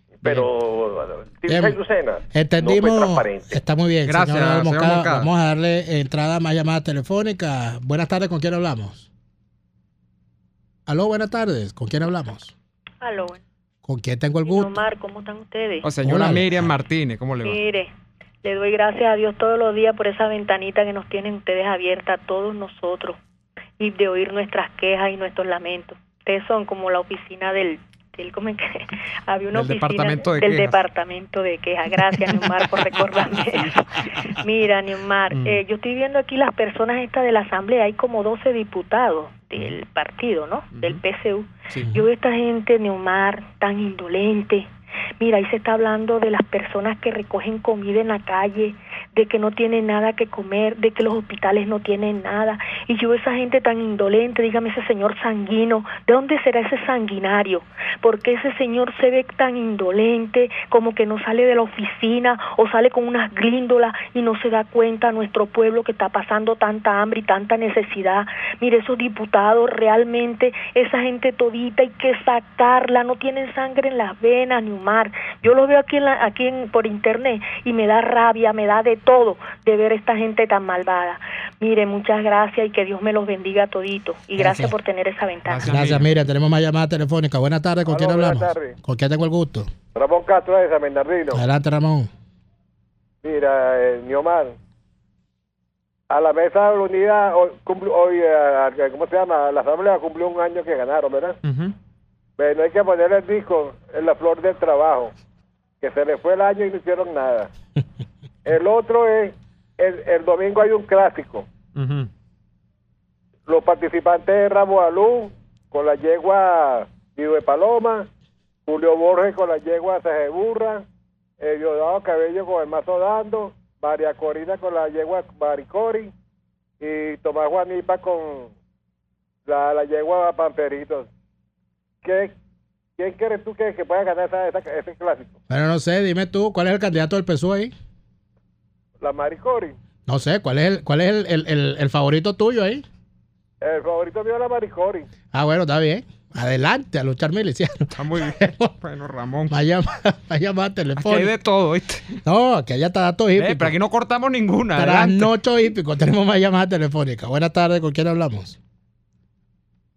Pero Tirisa y Lucena entendimos, no fue transparente. Está muy bien. Gracias, señor señor Moncada. Moncada. Vamos a darle entrada a más llamadas telefónicas. Buenas tardes, ¿con quién hablamos? Aló, buenas tardes, ¿con quién hablamos? Aló. ¿Con quién tengo el gusto? Omar, ¿cómo están ustedes? O señora Hola. Miriam Martínez, ¿cómo le va? Mire, le doy gracias a Dios todos los días por esa ventanita que nos tienen ustedes abierta a todos nosotros y de oír nuestras quejas y nuestros lamentos. Ustedes son como la oficina del... del ¿cómo es que? Había una Del oficina departamento de del quejas. departamento de quejas. Gracias, Neumar, por recordarme eso. Mira, Neumar, Mm. eh, yo estoy viendo aquí las personas estas de la Asamblea. Hay como doce diputados del partido, ¿no? Del P S U. Sí. Yo veo esta gente, Neumar, tan indolente. Mira, ahí se está hablando de las personas que recogen comida en la calle, de que no tienen nada que comer, de que los hospitales no tienen nada. Y yo veo esa gente tan indolente, dígame ese señor sanguino, ¿de dónde será ese sanguinario? Porque ese señor se ve tan indolente, como que no sale de la oficina o sale con unas glíndolas y no se da cuenta a nuestro pueblo que está pasando tanta hambre y tanta necesidad. Mire, esos diputados realmente, esa gente todita hay que sacarla, no tienen sangre en las venas, ni Omar. Yo lo veo aquí en la, aquí en, por internet y me da rabia, me da de todo de ver esta gente tan malvada. Mire, muchas gracias y que Dios me los bendiga a toditos. Y gracias, Gracias. por tener esa ventana. Gracias. Gracias, Miriam. Tenemos más llamadas telefónicas. Buenas tardes, ¿con Aló, quién buenas hablamos? tardes. ¿Con quién tengo el gusto? Ramón Castro de San Bernardino. Adelante, Ramón. Mira, eh, Niomar, a la Mesa de la Unidad, hoy, cumple- hoy eh, ¿cómo se llama? La Asamblea cumplió un año que ganaron, ¿verdad? Ujú. Pero hay que poner el disco en la flor del trabajo, que se le fue el año y no hicieron nada. El otro es, el, el domingo hay un clásico. Ujú. Los participantes de Ramo Alú, con la yegua Guido de Paloma, Julio Borges con la yegua Cejeburra, eh, Diosdado Cabello con el mazo dando, María Corina con la yegua Maricori y Tomás Juanipa con la, la yegua Pamperitos. ¿Qué, ¿Quién crees tú que, que pueda ganar esa, esa, ese clásico? Bueno, no sé, dime tú, ¿cuál es el candidato del P S U ahí? La Maricori. No sé, ¿cuál es el, cuál es el, el, el, el favorito tuyo ahí? El favorito mío es la Maricori. Ah, bueno, está bien. Adelante a luchar miliciano. Está muy bien. Bueno, Ramón. Más llamadas llama Aquí hay telefónicas. de todo, ¿viste? No, aquí hay hasta datos Eh, hípicos. pero aquí no cortamos ninguna. Adelante. Trasnocho hípico. Tenemos más llamadas telefónicas. Buenas tardes, ¿con quién hablamos?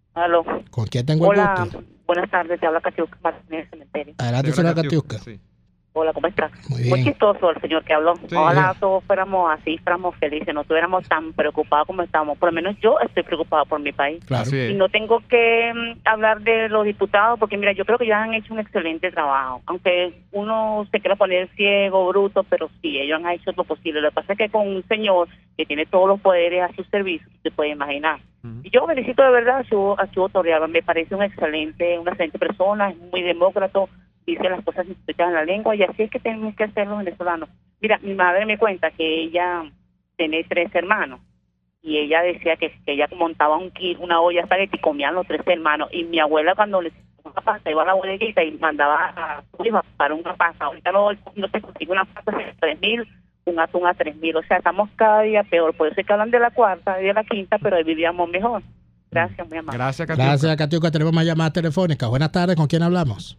Aló. ¿Con quién tengo el Hola, gusto? buenas tardes, te habla Catiusca Martínez del Cementerio. Adelante, señora Catiusca. Sí. Hola, ¿cómo estás? Muy bien. Muy chistoso el señor que habló. Sí. Ojalá todos fuéramos así, fuéramos felices, no estuviéramos tan preocupados como estamos. Por lo menos yo estoy preocupado por mi país. Claro. Así es. Y no tengo que mm, hablar de los diputados, porque mira, yo creo que ya han hecho un excelente trabajo. Aunque uno se quiera poner ciego, bruto, pero sí, ellos han hecho lo posible. Lo que pasa es que con un señor que tiene todos los poderes a su servicio, se puede imaginar. Ujú. Y yo felicito de verdad a Chivo, a Chivo Torrealba, me parece un excelente, una excelente persona, es muy demócrata, dice las cosas sin en la lengua, y así es que tenemos que hacer los venezolanos. Mira, mi madre me cuenta que ella tiene tres hermanos, y ella decía que, que ella montaba un kit, una olla espagueti y comían los tres hermanos, y mi abuela cuando le hacía una pasta iba a la bodeguita y mandaba a su hija para una pasta. Ahorita no, no se consigue una pasta de tres mil, un atún a tres mil, o sea, estamos cada día peor. Por eso es que hablan de la cuarta y de la quinta, pero ahí vivíamos mejor. Gracias, muy amable. Gracias, Catiusca. Gracias, Catiusca. Tenemos más llamadas telefónicas. Buenas tardes, ¿con quién hablamos?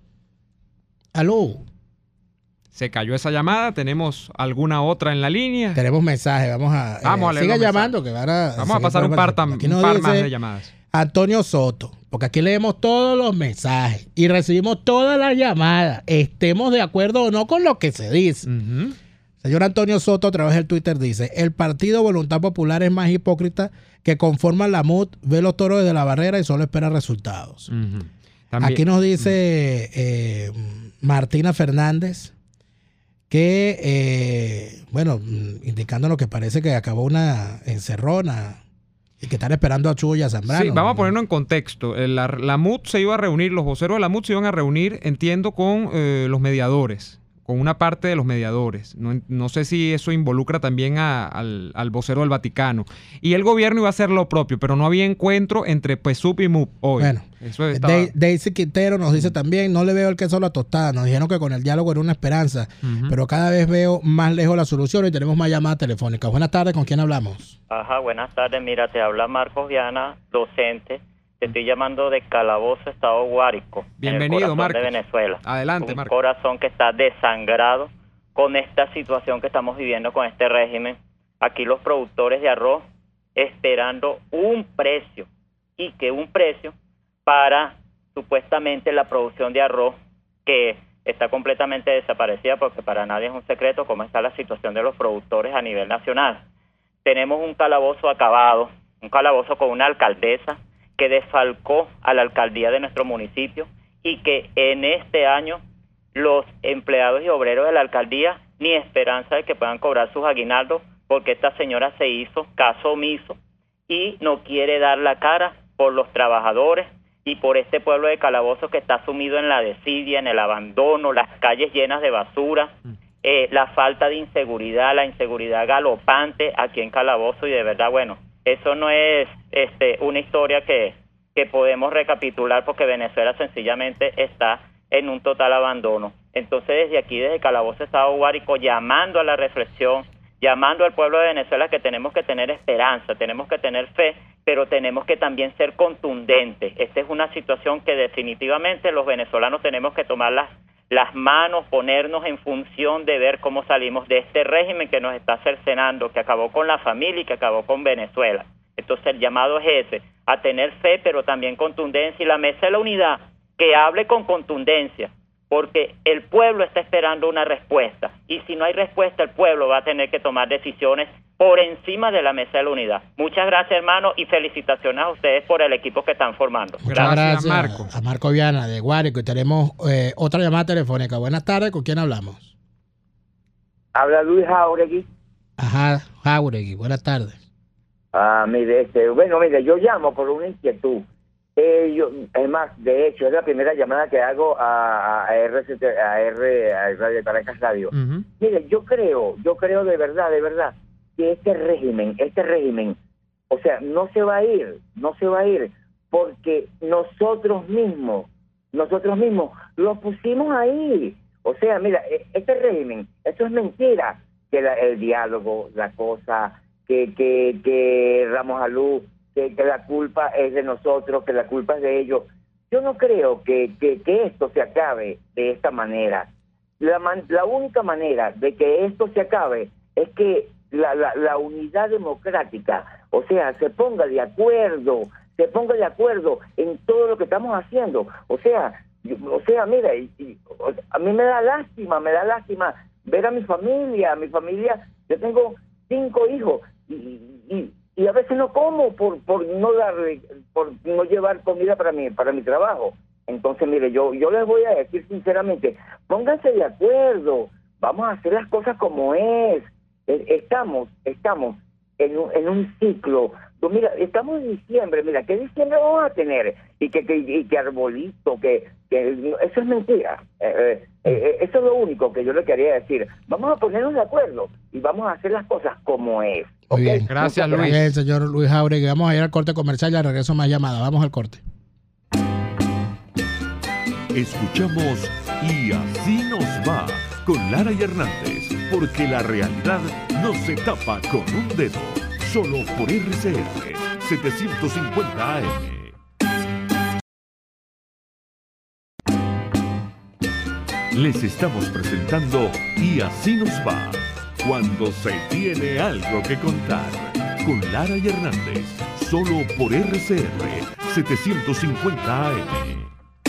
Aló. Se cayó esa llamada. ¿Tenemos alguna otra en la línea? Tenemos mensajes, vamos a... Vamos a leer siga los llamando, que van a... Vamos a pasar un par, tam- Aquí un nos par dice más de llamadas. Antonio Soto, porque aquí leemos todos los mensajes y recibimos todas las llamadas, estemos de acuerdo o no con lo que se dice. Ujú. Señor Antonio Soto, a través del Twitter, dice: el Partido Voluntad Popular es más hipócrita que conforma la M U D, ve los toros desde la barrera y solo espera resultados. Ujú. También- Aquí nos dice eh, Martina Fernández que, eh, bueno, mm, indicándonos que parece que acabó una encerrona y que están esperando a Chuyo y a Zambrano. Sí, vamos a ponerlo en contexto. Eh, La, la M U D se iba a reunir, los voceros de la M U D se iban a reunir, entiendo, con eh, los mediadores, con una parte de los mediadores. No, en- no sé si eso involucra también a- al, al vocero del Vaticano. Y el gobierno iba a hacer lo propio, pero no había encuentro entre P S U P y M U P hoy. Bueno, eso estaba... Da- Daisy Quintero nos dice también: no le veo el queso a la tostada. Nos dijeron que con el diálogo era una esperanza, Ujú. pero cada vez veo más lejos la solución y tenemos más llamadas telefónicas. Buenas tardes, ¿con quién hablamos? Ajá, buenas tardes. Mira, te habla Marcos Viana, docente. Te estoy llamando de Calabozo, Estado Guárico. Bienvenido, en el corazón Marcos. de Venezuela. Adelante, Un Marcos. corazón que está desangrado con esta situación que estamos viviendo con este régimen. Aquí los productores de arroz esperando un precio, y que un precio para supuestamente la producción de arroz, que está completamente desaparecida, porque para nadie es un secreto cómo está la situación de los productores a nivel nacional. Tenemos un calabozo acabado, un calabozo con una alcaldesa que desfalcó a la alcaldía de nuestro municipio, y que en este año los empleados y obreros de la alcaldía ni esperanza de que puedan cobrar sus aguinaldos, porque esta señora se hizo caso omiso y no quiere dar la cara por los trabajadores y por este pueblo de Calabozo que está sumido en la desidia, en el abandono, las calles llenas de basura, eh, la falta de inseguridad, la inseguridad galopante aquí en Calabozo. Y de verdad, bueno, eso no es este una historia que, que podemos recapitular, porque Venezuela sencillamente está en un total abandono. Entonces, desde aquí, desde Calabozo, Estado Guárico, llamando a la reflexión, llamando al pueblo de Venezuela que tenemos que tener esperanza, tenemos que tener fe, pero tenemos que también ser contundentes. Esta es una situación que definitivamente los venezolanos tenemos que tomar las, las manos, ponernos en función de ver cómo salimos de este régimen que nos está cercenando, que acabó con la familia y que acabó con Venezuela. Entonces el llamado es ese, a tener fe, pero también contundencia, y la Mesa de la Unidad que hable con contundencia, porque el pueblo está esperando una respuesta, y si no hay respuesta, el pueblo va a tener que tomar decisiones por encima de la Mesa de la Unidad. Muchas gracias, hermano, y felicitaciones a ustedes por el equipo que están formando. Muchas Gracias, gracias, Marco. a Marco Viana de Guárico. Y tenemos eh, otra llamada telefónica. Buenas tardes, ¿con quién hablamos? Habla Luis Jauregui. Ajá, Jauregui, buenas tardes. Ah, mire, este, bueno, mire, yo llamo por una inquietud. Eh, yo, es más, de hecho, es la primera llamada que hago a, a, R C T, a R, a Radio Caracas Radio. Ujú. Mire, yo creo, yo creo de verdad, de verdad, que este régimen, este régimen, o sea, no se va a ir, no se va a ir, porque nosotros mismos, nosotros mismos lo pusimos ahí. O sea, mira, e- este régimen, eso es mentira, que la- el diálogo, la cosa, que, que, que Ramos Alú, que, que la culpa es de nosotros, que la culpa es de ellos. Yo no creo que, que, que esto se acabe de esta manera. La, man- la única manera de que esto se acabe es que la, la, la unidad democrática, o sea, se ponga de acuerdo, se ponga de acuerdo en todo lo que estamos haciendo. O sea, yo, o sea, mira, y, y, o, a mí me da lástima, me da lástima ver a mi familia, a mi familia, yo tengo cinco hijos y, y, y a veces no como por por no darle, por no llevar comida para mi para mi trabajo. Entonces, mire, yo yo les voy a decir sinceramente, pónganse de acuerdo, vamos a hacer las cosas como es. Estamos, estamos en un, en un ciclo. Pues mira, estamos en diciembre, mira, ¿qué diciembre vamos a tener? Y que, que, y que arbolito, que, que eso es mentira. Eh, eh, eso es lo único que yo le quería decir. Vamos a ponernos de acuerdo y vamos a hacer las cosas como es. Muy ¿Okay? bien. Gracias, Muy Luis. bien, señor Luis Jauregui. Vamos a ir al corte comercial y al regreso más llamada. Vamos al corte. Escuchamos Y Así Nos Va con Lara y Hernández, porque la realidad no se tapa con un dedo, solo por R C R setecientos cincuenta A M. Les estamos presentando Y Así Nos Va, cuando se tiene algo que contar, con Lara y Hernández, solo por R C R setecientos cincuenta A M.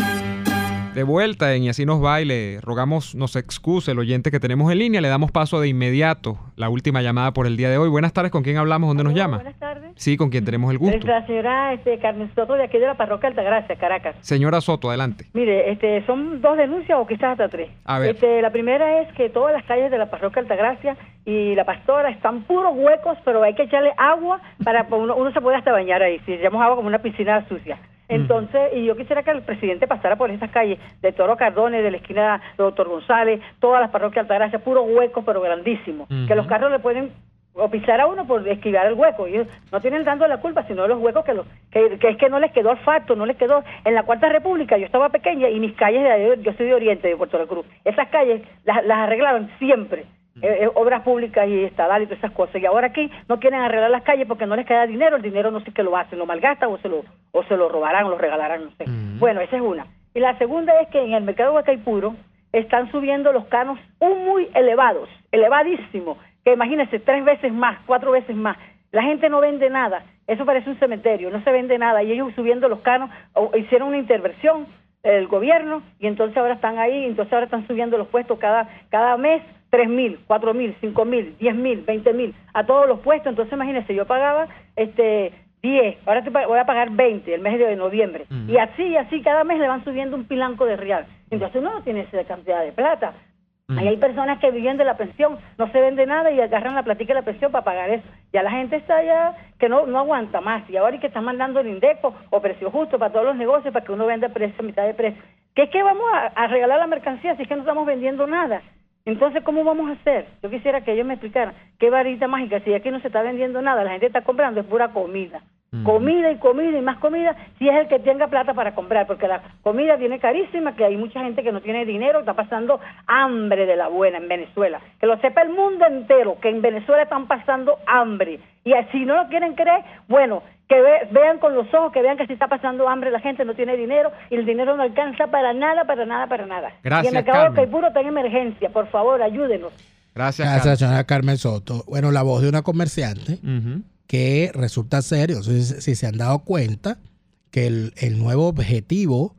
De vuelta en Y Así Nos Va, y le rogamos nos excuse el oyente que tenemos en línea. Le damos paso de inmediato, la última llamada por el día de hoy. Buenas tardes, ¿con quién hablamos? ¿Dónde nos llama? Buenas tardes. Sí, con quien tenemos el gusto. Es la señora este, Carmen Soto, de aquí de la parroquia Altagracia, Caracas. Señora Soto, adelante. Mire, este, son dos denuncias o quizás hasta tres. A ver. Este, la primera es que todas las calles de la parroquia Altagracia y la Pastora están puros huecos, pero hay que echarle agua para uno, uno se puede hasta bañar ahí. Si echamos agua como una piscina sucia. Entonces, y yo quisiera que el presidente pasara por esas calles de Toro Cardones, de la esquina de Doctor González, todas las parroquias Altagracia, puros huecos, pero grandísimos. Uh-huh. Que los carros le pueden o pisar a uno por esquivar el hueco. Y ellos no tienen dando la culpa, sino los huecos que, los, que, que es que no les quedó olfato, no les quedó. En la Cuarta República yo estaba pequeña y mis calles, de, yo soy de Oriente, de Puerto La Cruz, esas calles las, las arreglaron siempre. Eh, eh, obras públicas y estadales y todas esas cosas, y ahora aquí no quieren arreglar las calles porque no les queda dinero, el dinero no sé qué lo hacen, lo malgastan o se lo o se lo robarán o lo regalarán, no sé. Mm. Bueno, esa es una. Y la segunda es que en el mercado de Huacaipuro están subiendo los canos muy elevados, elevadísimos, que imagínense, tres veces más, cuatro veces más. La gente no vende nada, eso parece un cementerio, no se vende nada, y ellos subiendo los canos, o, hicieron una intervención el gobierno, y entonces ahora están ahí, entonces ahora están subiendo los puestos cada, cada mes, tres mil, cuatro mil, cinco mil, diez mil, veinte mil, a todos los puestos. Entonces imagínense, yo pagaba este diez, ahora voy a pagar veinte el mes de noviembre, uh-huh. y así y así cada mes le van subiendo un pilanco de real. Entonces uno no tiene esa cantidad de plata. Uh-huh. Ahí hay personas que viven de la pensión, no se vende nada y agarran la platica de la pensión para pagar eso. Ya la gente está ya que no no aguanta más, y ahora hay que están mandando el Indeco o precio justo para todos los negocios para que uno venda precio a mitad de precio. ¿Qué es que vamos a, a regalar la mercancía si es que no estamos vendiendo nada? Entonces, ¿cómo vamos a hacer? Yo quisiera que ellos me explicaran qué varita mágica, si aquí no se está vendiendo nada, la gente está comprando, es pura comida. Mm. Comida y comida y más comida, si es el que tenga plata para comprar, porque la comida viene carísima, que hay mucha gente que no tiene dinero, está pasando hambre de la buena en Venezuela. Que lo sepa el mundo entero, que en Venezuela están pasando hambre. Y si no lo quieren creer, bueno, que ve, vean con los ojos, que vean que si está pasando hambre, la gente no tiene dinero y el dinero no alcanza para nada, para nada, para nada. Gracias, y el mercado de Huacaipuro está en emergencia, por favor, ayúdenos. Gracias, Gracias, señora Carmen Soto. Bueno, la voz de una comerciante uh-huh. que resulta serio, si, si se han dado cuenta que el, el nuevo objetivo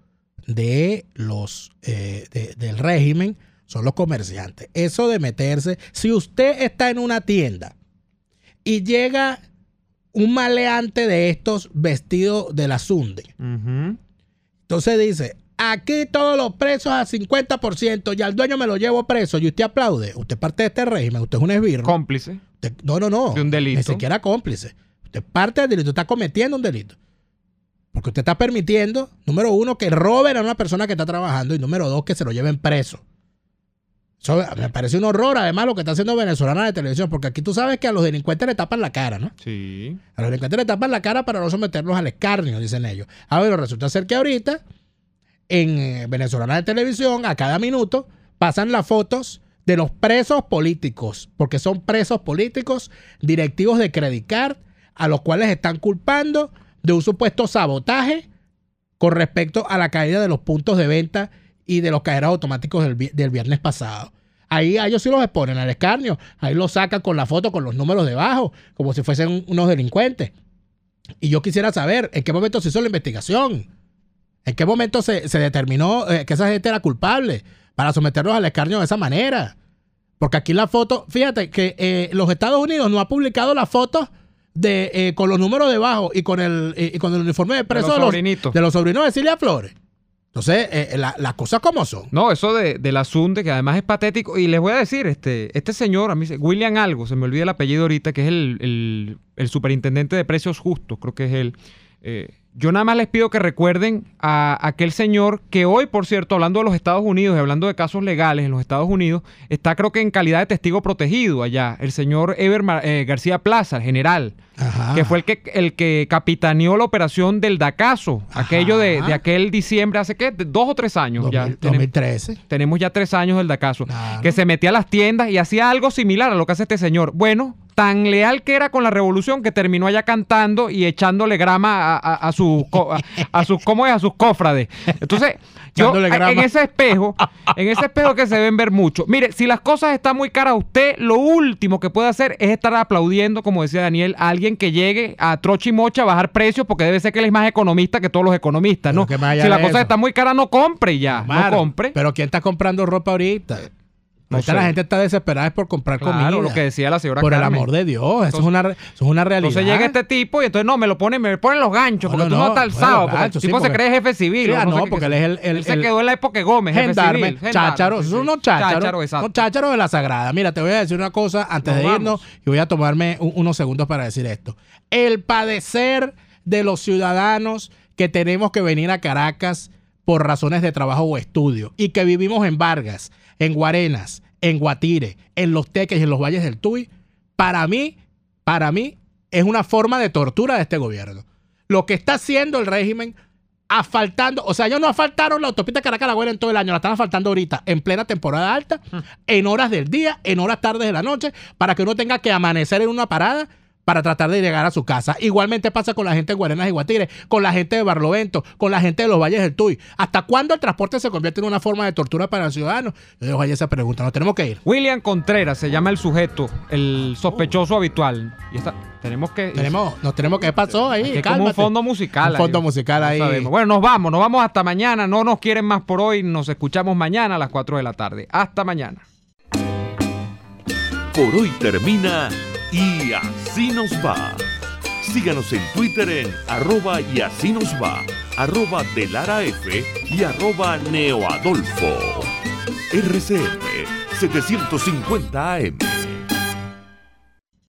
de los eh, de, del régimen son los comerciantes. Eso de meterse, si usted está en una tienda y llega un maleante de estos vestidos de la Sunde. Uh-huh. Entonces dice, aquí todos los presos a cincuenta por ciento, y al dueño me lo llevo preso, y usted aplaude. Usted es parte de este régimen, usted es un esbirro. Cómplice. Usted, no, no, no. De un delito. Ni siquiera cómplice. Usted es parte del delito, está cometiendo un delito. Porque usted está permitiendo, número uno, que roben a una persona que está trabajando, y número dos, que se lo lleven preso. Eso me parece un horror, además, lo que está haciendo Venezolana de Televisión, porque aquí tú sabes que a los delincuentes le tapan la cara, ¿no? Sí. A los delincuentes le tapan la cara para no someterlos al escarnio, dicen ellos. Ah, bueno, resulta ser que ahorita, en Venezolana de Televisión, a cada minuto, pasan las fotos de los presos políticos, porque son presos políticos, directivos de Credicard, a los cuales están culpando de un supuesto sabotaje con respecto a la caída de los puntos de venta y de los cajeros automáticos del, del viernes pasado. Ahí a ellos sí los exponen al escarnio, ahí los sacan con la foto, con los números debajo, como si fuesen unos delincuentes. Y yo quisiera saber en qué momento se hizo la investigación, en qué momento se, se determinó eh, que esa gente era culpable para someterlos al escarnio de esa manera. Porque aquí la foto, fíjate que eh, los Estados Unidos no ha publicado las fotos de eh, con los números debajo y con el eh, y con el uniforme de preso de los, de los, de los sobrinos de Cilia Flores. Entonces, eh, la, las cosas como son. No, eso de, del asunto, que además es patético. Y les voy a decir, este, este señor, a mí, William algo, se me olvida el apellido ahorita, que es el, el, el superintendente de precios justos, creo que es él. Eh, yo nada más les pido que recuerden a, a aquel señor que hoy, por cierto, hablando de los Estados Unidos y hablando de casos legales en los Estados Unidos, está creo que en calidad de testigo protegido allá, el señor Eber eh, García Plaza, el general, Ajá. que fue el que, el que capitaneó la operación del Dacazo, Ajá. aquello de, de aquel diciembre, hace qué, dos o tres años. dos mil, ya dos mil trece. Tenemos, tenemos ya tres años del Dacazo, claro. que se metía a las tiendas y hacía algo similar a lo que hace este señor. Bueno, tan leal que era con la revolución que terminó allá cantando y echándole grama a, a, a sus a, a sus cómo es a sus cofrades. Entonces, yo en ese espejo, en ese espejo que se ven ver mucho. Mire, si las cosas están muy caras, usted lo último que puede hacer es estar aplaudiendo, como decía Daniel, a alguien que llegue a trocha y mocha a bajar precios, porque debe ser que él es más economista que todos los economistas, ¿no? Si la cosa está muy cara, no compre ya, Mar, no compre. Pero ¿quién está comprando ropa ahorita? No ahorita sé. La gente está desesperada por comprar claro, comida. Lo que decía la señora Por Carmen. el amor de Dios, entonces, eso, es una, eso es una realidad. Entonces llega este tipo y entonces no, me lo pone, me ponen los ganchos, porque no, no, tú no estás alzado, bueno, porque el tipo sí, se cree jefe civil. Sí, no, no, sé porque él es el, el, él se quedó en la época de Gómez, jefe gendarme, civil. Chácharo, esos son unos chácharos. Chácharo, exacto. Unos chácharos de la sagrada. Mira, te voy a decir una cosa antes Nos de irnos vamos. y voy a tomarme un, unos segundos para decir esto. El padecer de los ciudadanos que tenemos que venir a Caracas por razones de trabajo o estudio y que vivimos en Vargas, en Guarenas, en Guatire, en Los Teques y en los Valles del Tuy, para mí, para mí, es una forma de tortura de este gobierno. Lo que está haciendo el régimen, asfaltando, o sea, ellos no asfaltaron la autopista Caracas-La en todo el año, la están asfaltando ahorita, en plena temporada alta, en horas del día, en horas tardes de la noche, para que uno tenga que amanecer en una parada para tratar de llegar a su casa. Igualmente pasa con la gente de Guarenas y Guatire, con la gente de Barlovento, con la gente de los Valles del Tuy. ¿Hasta cuándo el transporte se convierte en una forma de tortura para el ciudadano? Yo dejo ahí esa pregunta. Nos tenemos que ir. William Contreras se llama el sujeto, el sospechoso oh. habitual. Y está, tenemos que... Tenemos, nos tenemos que... ¿Qué pasó ahí? Es como un fondo musical. Un fondo ahí. musical no ahí. Sabemos. Bueno, nos vamos. Nos vamos hasta mañana. No nos quieren más por hoy. Nos escuchamos mañana a las cuatro de la tarde. Hasta mañana. Por hoy termina Y Así Nos Va. Síganos en Twitter en arroba y así nos va, arroba Delara F y arroba Neoadolfo. R C F setecientos cincuenta A M.